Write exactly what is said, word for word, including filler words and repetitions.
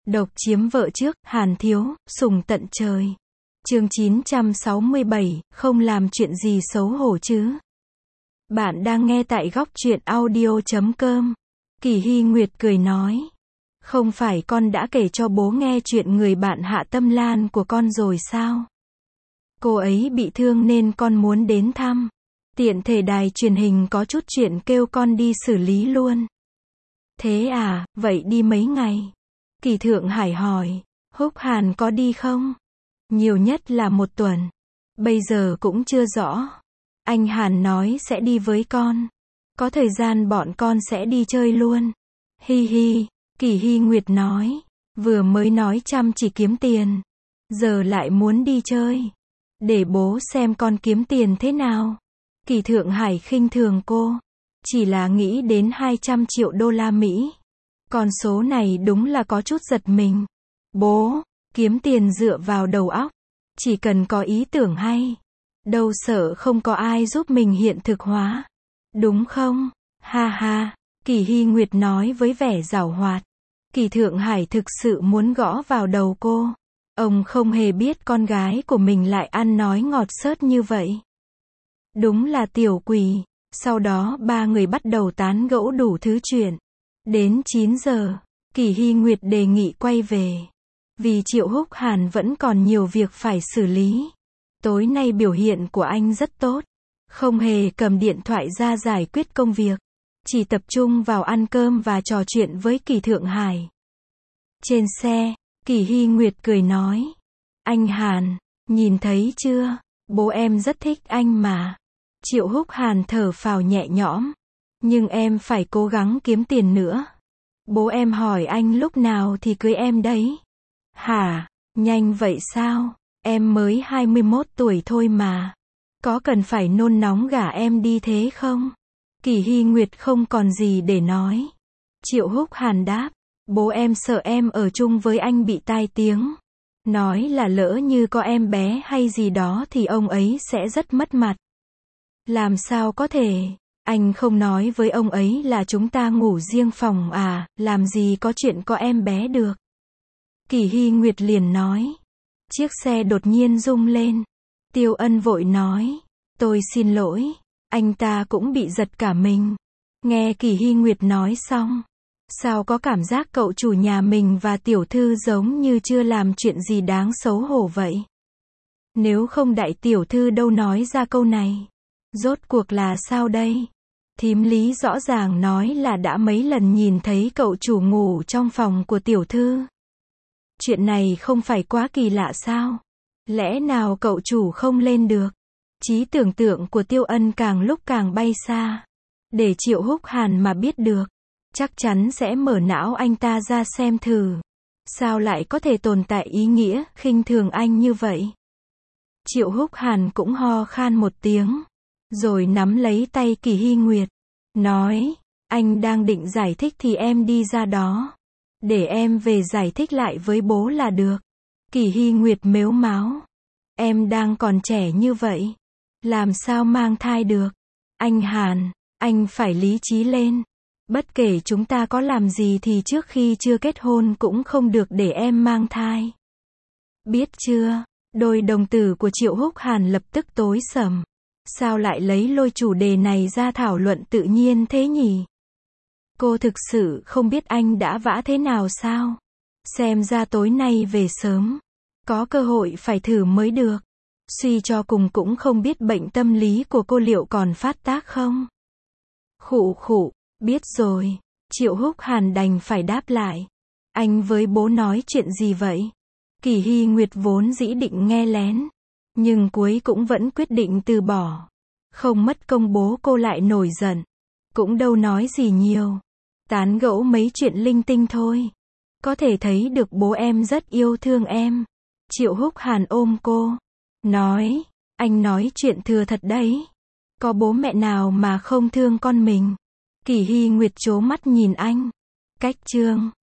Độc chiếm vợ trước, Hàn Thiếu, sủng tận trời. Chương chín trăm sáu mươi bảy, không làm chuyện gì xấu hổ chứ. Bạn đang nghe tại góc truyện audio chấm com. Kỳ Hy Nguyệt cười nói. Không phải con đã kể cho bố nghe chuyện người bạn Hạ Tâm Lan của con rồi sao? Cô ấy bị thương nên con muốn đến thăm. Tiện thể đài truyền hình có chút chuyện kêu con đi xử lý luôn. Thế à, vậy đi mấy ngày? Kỳ Thượng Hải hỏi. Húc Hàn có đi không? Nhiều nhất là một tuần. Bây giờ cũng chưa rõ. Anh Hàn nói sẽ đi với con. Có thời gian bọn con sẽ đi chơi luôn. Hi hi, Kỳ Hy Nguyệt nói. Vừa mới nói chăm chỉ kiếm tiền. Giờ lại muốn đi chơi. Để bố xem con kiếm tiền thế nào. Kỳ Thượng Hải khinh thường cô. Chỉ là nghĩ đến hai trăm triệu đô la Mỹ. Con số này đúng là có chút giật mình. Bố, kiếm tiền dựa vào đầu óc. Chỉ cần có ý tưởng hay. Đâu sợ không có ai giúp mình hiện thực hóa. Đúng không? Ha ha, Kỳ Hy Nguyệt nói với vẻ giảo hoạt. Kỳ Thượng Hải thực sự muốn gõ vào đầu cô. Ông không hề biết con gái của mình lại ăn nói ngọt xớt như vậy. Đúng là tiểu quỷ. Sau đó ba người bắt đầu tán gẫu đủ thứ chuyện. Đến chín giờ, Kỳ Hy Nguyệt đề nghị quay về. Vì Triệu Húc Hàn vẫn còn nhiều việc phải xử lý. Tối nay biểu hiện của anh rất tốt. Không hề cầm điện thoại ra giải quyết công việc. Chỉ tập trung vào ăn cơm và trò chuyện với Kỳ Thượng Hải. Trên xe, Kỳ Hy Nguyệt cười nói. Anh Hàn, nhìn thấy chưa? Bố em rất thích anh mà. Triệu Húc Hàn thở phào nhẹ nhõm. Nhưng em phải cố gắng kiếm tiền nữa. Bố em hỏi anh lúc nào thì cưới em đấy. Hả? Nhanh vậy sao? Em mới hai mươi mốt tuổi thôi mà. Có cần phải nôn nóng gả em đi thế không? Kỳ Hy Nguyệt không còn gì để nói. Triệu Húc Hàn đáp. Bố em sợ em ở chung với anh bị tai tiếng. Nói là lỡ như có em bé hay gì đó thì ông ấy sẽ rất mất mặt. Làm sao có thể? Anh không nói với ông ấy là chúng ta ngủ riêng phòng à, làm gì có chuyện có em bé được. Kỳ Hy Nguyệt liền nói. Chiếc xe đột nhiên rung lên. Tiêu Ân vội nói. Tôi xin lỗi. Anh ta cũng bị giật cả mình. Nghe Kỳ Hy Nguyệt nói xong. Sao có cảm giác cậu chủ nhà mình và tiểu thư giống như chưa làm chuyện gì đáng xấu hổ vậy? Nếu không đại tiểu thư đâu nói ra câu này. Rốt cuộc là sao đây? Thím Lý rõ ràng nói là đã mấy lần nhìn thấy cậu chủ ngủ trong phòng của tiểu thư. Chuyện này không phải quá kỳ lạ sao? Lẽ nào cậu chủ không lên được? Trí tưởng tượng của Tiêu Ân càng lúc càng bay xa. Để Triệu Húc Hàn mà biết được. Chắc chắn sẽ mở não anh ta ra xem thử. Sao lại có thể tồn tại ý nghĩa khinh thường anh như vậy? Triệu Húc Hàn cũng ho khan một tiếng. Rồi nắm lấy tay Kỳ Hy Nguyệt. Nói, anh đang định giải thích thì em đi ra đó. Để em về giải thích lại với bố là được. Kỳ Hy Nguyệt mếu máo. Em đang còn trẻ như vậy. Làm sao mang thai được? Anh Hàn, anh phải lý trí lên. Bất kể chúng ta có làm gì thì trước khi chưa kết hôn cũng không được để em mang thai. Biết chưa? Đôi đồng tử của Triệu Húc Hàn lập tức tối sầm. Sao lại lấy lôi chủ đề này ra thảo luận tự nhiên thế nhỉ? Cô thực sự không biết anh đã vã thế nào sao? Xem ra tối nay về sớm. Có cơ hội phải thử mới được. Suy cho cùng cũng không biết bệnh tâm lý của cô liệu còn phát tác không? Khụ khụ, biết rồi. Triệu Húc Hàn đành phải đáp lại. Anh với bố nói chuyện gì vậy? Kỳ Hy Nguyệt vốn dĩ định nghe lén. Nhưng cuối cũng vẫn quyết định từ bỏ. Không mất công bố cô lại nổi giận. Cũng đâu nói gì nhiều. Tán gẫu mấy chuyện linh tinh thôi. Có thể thấy được bố em rất yêu thương em. Triệu Húc Hàn ôm cô. Nói, anh nói chuyện thừa thật đấy. Có bố mẹ nào mà không thương con mình? Kỳ Hy Nguyệt trố mắt nhìn anh. Cách chương